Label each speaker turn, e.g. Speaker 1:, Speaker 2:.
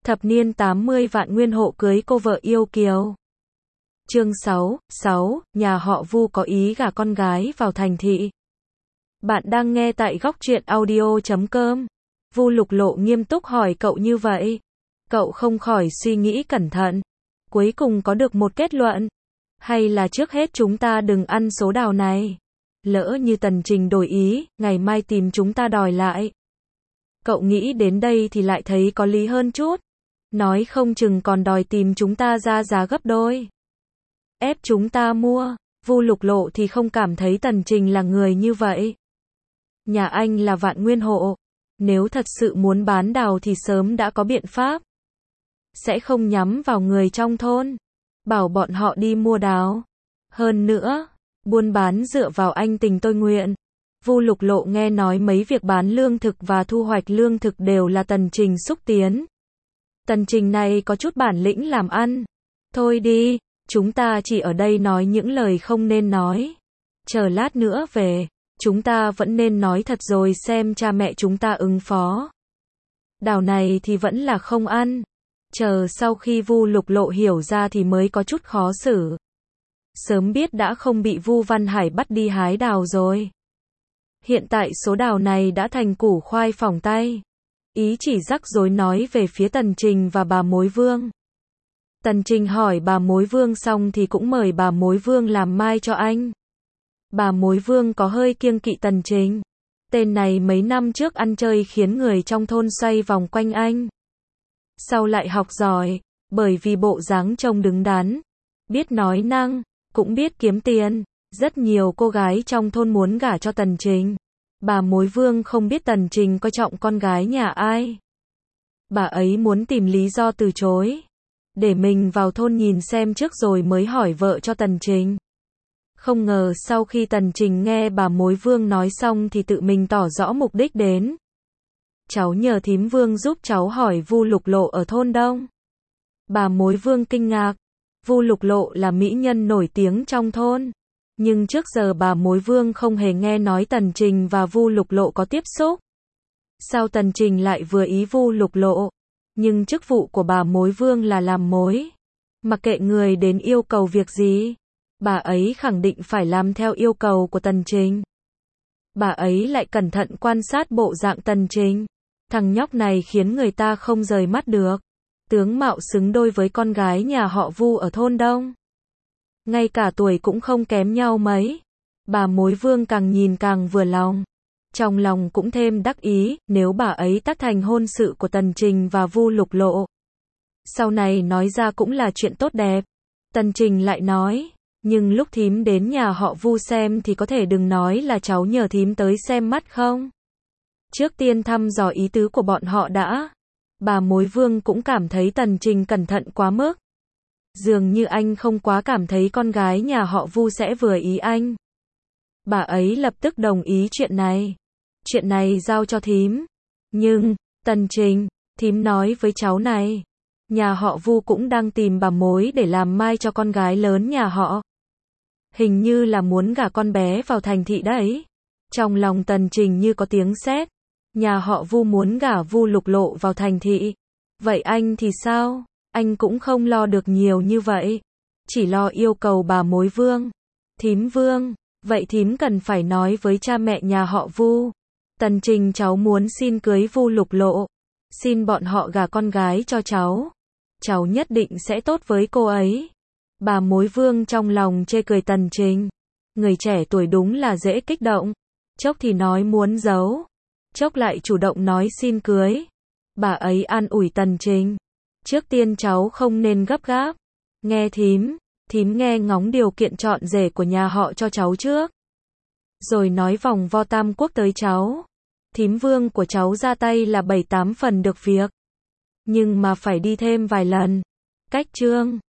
Speaker 1: Thập niên 80 Vạn Nguyên Hộ cưới cô vợ yêu kiều. Chương 6, nhà họ Vu có ý gả con gái vào thành thị. Bạn đang nghe tại góc truyện audio.com. Vu Lục Lộ nghiêm túc hỏi cậu như vậy. Cậu không khỏi suy nghĩ cẩn thận. Cuối cùng có được một kết luận. Hay là trước hết chúng ta đừng ăn số đào này. Lỡ như Tần Trình đổi ý, ngày mai tìm chúng ta đòi lại. Cậu nghĩ đến đây thì lại thấy có lý hơn chút. Nói không chừng còn đòi tìm chúng ta ra giá gấp đôi. Ép chúng ta mua. Vu Lục Lộ thì không cảm thấy Tần Trình là người như vậy. Nhà anh là Vạn Nguyên Hộ. Nếu thật sự muốn bán đào thì sớm đã có biện pháp. Sẽ không nhắm vào người trong thôn. Bảo bọn họ đi mua đào. Hơn nữa, buôn bán dựa vào anh tình tôi nguyện. Vu Lục Lộ nghe nói mấy việc bán lương thực và thu hoạch lương thực đều là Tần Trình xúc tiến. Tần Trình này có chút bản lĩnh làm ăn. Thôi đi, chúng ta chỉ ở đây nói những lời không nên nói. Chờ lát nữa về, chúng ta vẫn nên nói thật rồi xem cha mẹ chúng ta ứng phó. Đào này thì vẫn là không ăn. Chờ sau khi Vu Lục Lộ hiểu ra thì mới có chút khó xử. Sớm biết đã không bị Vu Văn Hải bắt đi hái đào rồi. Hiện tại số đào này đã thành củ khoai phỏng tay. Ý chỉ rắc rối nói về phía Tần Trình và bà Mối Vương. Tần Trình hỏi bà Mối Vương xong thì cũng mời bà Mối Vương làm mai cho anh. Bà Mối Vương có hơi kiêng kỵ Tần Trình. Tên này mấy năm trước ăn chơi khiến người trong thôn xoay vòng quanh anh. Sau lại học giỏi, bởi vì bộ dáng trông đứng đắn, biết nói năng, cũng biết kiếm tiền. Rất nhiều cô gái trong thôn muốn gả cho Tần Trình. Bà Mối Vương không biết Tần Trình coi trọng con gái nhà ai. Bà ấy muốn tìm lý do từ chối. Để mình vào thôn nhìn xem trước rồi mới hỏi vợ cho Tần Trình. Không ngờ sau khi Tần Trình nghe bà Mối Vương nói xong thì tự mình tỏ rõ mục đích đến. Cháu nhờ thím Vương giúp cháu hỏi Vu Lục Lộ ở thôn Đông. Bà Mối Vương kinh ngạc. Vu Lục Lộ là mỹ nhân nổi tiếng trong thôn. Nhưng trước giờ bà Mối Vương không hề nghe nói Tần Trình và Vu Lục Lộ có tiếp xúc. Sao Tần Trình lại vừa ý Vu Lục Lộ? Nhưng chức vụ của bà Mối Vương là làm mối. Mặc kệ người đến yêu cầu việc gì, bà ấy khẳng định phải làm theo yêu cầu của Tần Trình. Bà ấy lại cẩn thận quan sát bộ dạng Tần Trình. Thằng nhóc này khiến người ta không rời mắt được. Tướng mạo xứng đôi với con gái nhà họ Vu ở thôn Đông. Ngay cả tuổi cũng không kém nhau mấy. Bà Mối Vương càng nhìn càng vừa lòng. Trong lòng cũng thêm đắc ý, nếu bà ấy tác thành hôn sự của Tần Trình và Vu Lục Lộ. Sau này nói ra cũng là chuyện tốt đẹp. Tần Trình lại nói, nhưng lúc thím đến nhà họ Vu xem thì có thể đừng nói là cháu nhờ thím tới xem mắt không? Trước tiên thăm dò ý tứ của bọn họ đã. Bà Mối Vương cũng cảm thấy Tần Trình cẩn thận quá mức. Dường như anh không quá cảm thấy con gái nhà họ Vu sẽ vừa ý anh. Bà ấy lập tức đồng ý chuyện này. Chuyện này giao cho thím. Nhưng, Tần Trình, thím nói với cháu này. Nhà họ Vu cũng đang tìm bà mối để làm mai cho con gái lớn nhà họ. Hình như là muốn gả con bé vào thành thị đấy. Trong lòng Tần Trình như có tiếng sét. Nhà họ Vu muốn gả Vu Lục Lộ vào thành thị. Vậy anh thì sao? Anh cũng không lo được nhiều như vậy. Chỉ lo yêu cầu bà Mối Vương. Thím Vương, vậy thím cần phải nói với cha mẹ nhà họ Vu. Tần Trình cháu muốn xin cưới Vu Lục Lộ. Xin bọn họ gả con gái cho cháu. Cháu nhất định sẽ tốt với cô ấy. Bà Mối Vương trong lòng chê cười Tần Trình. Người trẻ tuổi đúng là dễ kích động. Chốc thì nói muốn giấu. Chốc lại chủ động nói xin cưới. Bà ấy an ủi Tần Trình. Trước tiên cháu không nên gấp gáp. Nghe thím nghe ngóng điều kiện chọn rể của nhà họ cho cháu trước. Rồi nói vòng vo tam quốc tới cháu. Thím Vương của cháu ra tay là 7-8 phần được việc. Nhưng mà phải đi thêm vài lần. Cách chương